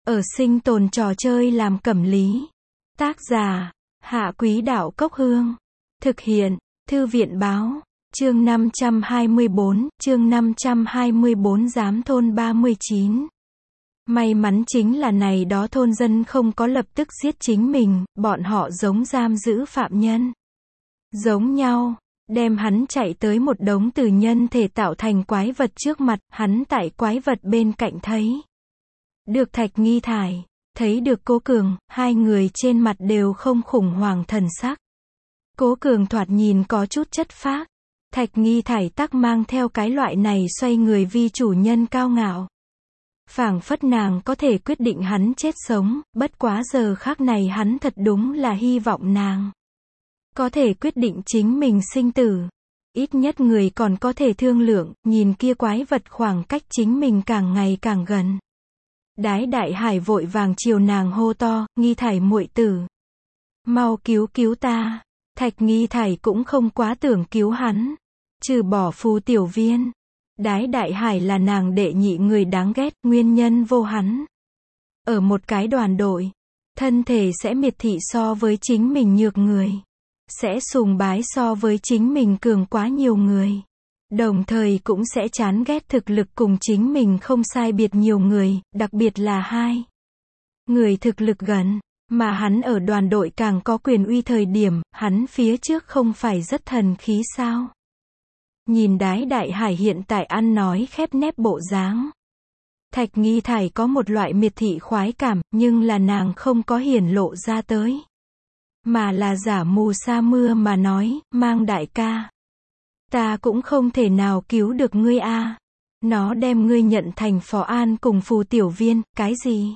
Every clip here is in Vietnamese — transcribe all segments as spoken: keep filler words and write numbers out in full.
Ở sinh tồn trò chơi làm cẩm lý. Tác giả, Hạ Quý Đạo Cốc Hương. Thực hiện, Thư viện Báo. Chương năm trăm hai mươi bốn, chương năm trăm hai mươi bốn Giám thôn ba mươi chín. May mắn chính là này đó thôn dân không có lập tức giết chính mình, bọn họ giống giam giữ phạm nhân. Giống nhau, đem hắn chạy tới một đống từ nhân thể tạo thành quái vật trước mặt, hắn tại quái vật bên cạnh thấy. Được Thạch Nghi Thải, thấy được Cố Cường, hai người trên mặt đều không khủng hoảng thần sắc. Cố Cường thoạt nhìn có chút chất phác, Thạch Nghi Thải tắc mang theo cái loại này xoay người vi chủ nhân cao ngạo. Phảng phất nàng có thể quyết định hắn chết sống, bất quá giờ khác này hắn thật đúng là hy vọng nàng có thể quyết định chính mình sinh tử. Ít nhất người còn có thể thương lượng, nhìn kia quái vật khoảng cách chính mình càng ngày càng gần. Đái Đại Hải vội vàng chiều nàng hô to, Nghi Thải muội tử, mau cứu cứu ta. Thạch Nghi Thải cũng không quá tưởng cứu hắn, trừ bỏ Phù Tiểu Viên. Đái Đại Hải là nàng đệ nhị người đáng ghét, nguyên nhân vô hắn. Ở một cái đoàn đội, thân thể sẽ miệt thị so với chính mình nhược người, sẽ sùng bái so với chính mình cường quá nhiều người, đồng thời cũng sẽ chán ghét thực lực cùng chính mình không sai biệt nhiều người, đặc biệt là hai người thực lực gần. Mà hắn ở đoàn đội càng có quyền uy thời điểm, hắn phía trước không phải rất thần khí sao? Nhìn Đái Đại Hải hiện tại ăn nói khép nép bộ dáng, Thạch Nghi Thải có một loại miệt thị khoái cảm, nhưng là nàng không có hiển lộ ra tới, mà là giả mù sa mưa mà nói, Mang đại ca, ta cũng không thể nào cứu được ngươi a. Nó đem ngươi nhận thành phó an cùng Phù Tiểu Viên, cái gì?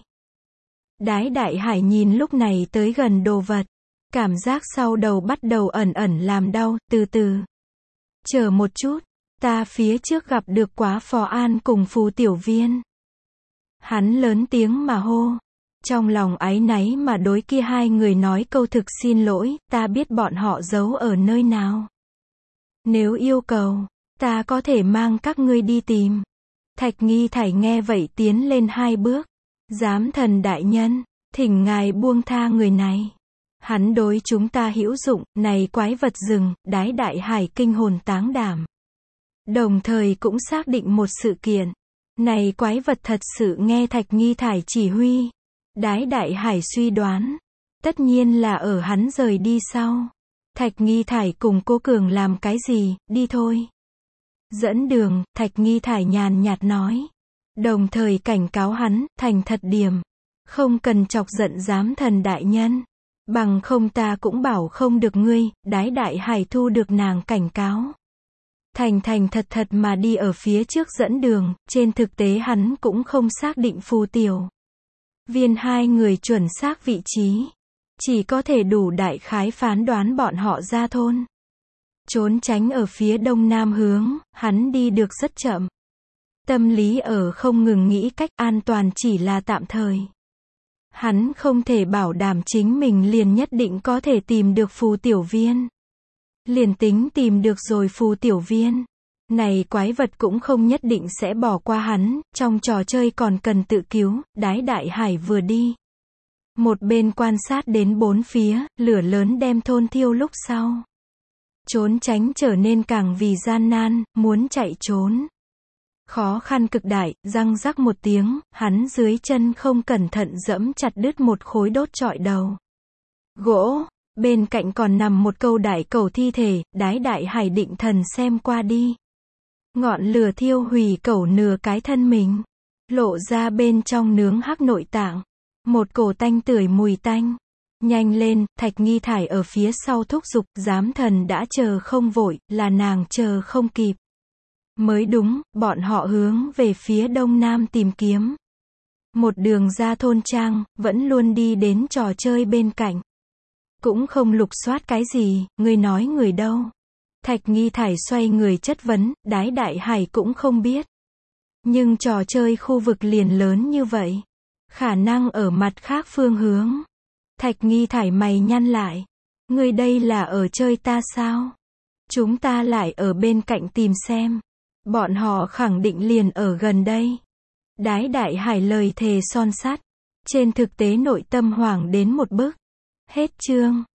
Đái Đại Hải nhìn lúc này tới gần đồ vật, cảm giác sau đầu bắt đầu ẩn ẩn làm đau, từ từ. Chờ một chút, ta phía trước gặp được quá phó an cùng Phù Tiểu Viên. Hắn lớn tiếng mà hô, trong lòng áy náy mà đối kia hai người nói câu thực xin lỗi, ta biết bọn họ giấu ở nơi nào. Nếu yêu cầu, ta có thể mang các ngươi đi tìm. Thạch Nghi Thải nghe vậy tiến lên hai bước. Giám thần đại nhân, thỉnh ngài buông tha người này. Hắn đối chúng ta hữu dụng, này quái vật rừng. Đái Đại Hải kinh hồn táng đảm. Đồng thời cũng xác định một sự kiện. Này quái vật thật sự nghe Thạch Nghi Thải chỉ huy. Đái Đại Hải suy đoán, tất nhiên là ở hắn rời đi sau. Thạch Nghi Thải cùng Cố Cường làm cái gì, đi thôi. Dẫn đường, Thạch Nghi Thải nhàn nhạt nói. Đồng thời cảnh cáo hắn, thành thật điểm. Không cần chọc giận giám thần đại nhân. Bằng không ta cũng bảo không được ngươi. Đái Đại Hải thu được nàng cảnh cáo. Thành thành thật thật mà đi ở phía trước dẫn đường. Trên thực tế hắn cũng không xác định Phù Tiểu Viên hai người chuẩn xác vị trí. Chỉ có thể đủ đại khái phán đoán bọn họ ra thôn. Trốn tránh ở phía đông nam hướng, hắn đi được rất chậm. Tâm lý ở không ngừng nghĩ cách an toàn chỉ là tạm thời. Hắn không thể bảo đảm chính mình liền nhất định có thể tìm được Phù Tiểu Viên. Liền tính tìm được rồi Phù Tiểu Viên, này quái vật cũng không nhất định sẽ bỏ qua hắn, trong trò chơi còn cần tự cứu. Đái Đại Hải vừa đi, một bên quan sát đến bốn phía, lửa lớn đem thôn thiêu lúc sau. Trốn tránh trở nên càng vì gian nan, muốn chạy trốn. Khó khăn cực đại, răng rắc một tiếng, hắn dưới chân không cẩn thận dẫm chặt đứt một khối đốt trọi đầu gỗ, bên cạnh còn nằm một câu đại cẩu thi thể. Đái Đại Hải định thần xem qua đi. Ngọn lửa thiêu hủy cẩu nửa cái thân mình, lộ ra bên trong nướng hắc nội tạng, một cổ tanh tưởi mùi tanh. Nhanh lên, Thạch Nghi Thải ở phía sau thúc giục, giám thần đã chờ không vội, là nàng chờ không kịp. Mới đúng, bọn họ hướng về phía đông nam tìm kiếm. Một đường ra thôn trang, vẫn luôn đi đến trò chơi bên cạnh. Cũng không lục soát cái gì, người nói người đâu. Thạch Nghi Thải xoay người chất vấn, Đái Đại Hải cũng không biết. Nhưng trò chơi khu vực liền lớn như vậy. Khả năng ở mặt khác phương hướng. Thạch Nghi Thải mày nhăn lại. Người đây là ở chơi ta sao? Chúng ta lại ở bên cạnh tìm xem. Bọn họ khẳng định liền ở gần đây. Đái Đại Hải lời thề son sắt. Trên thực tế nội tâm hoảng đến một bức. Hết chương.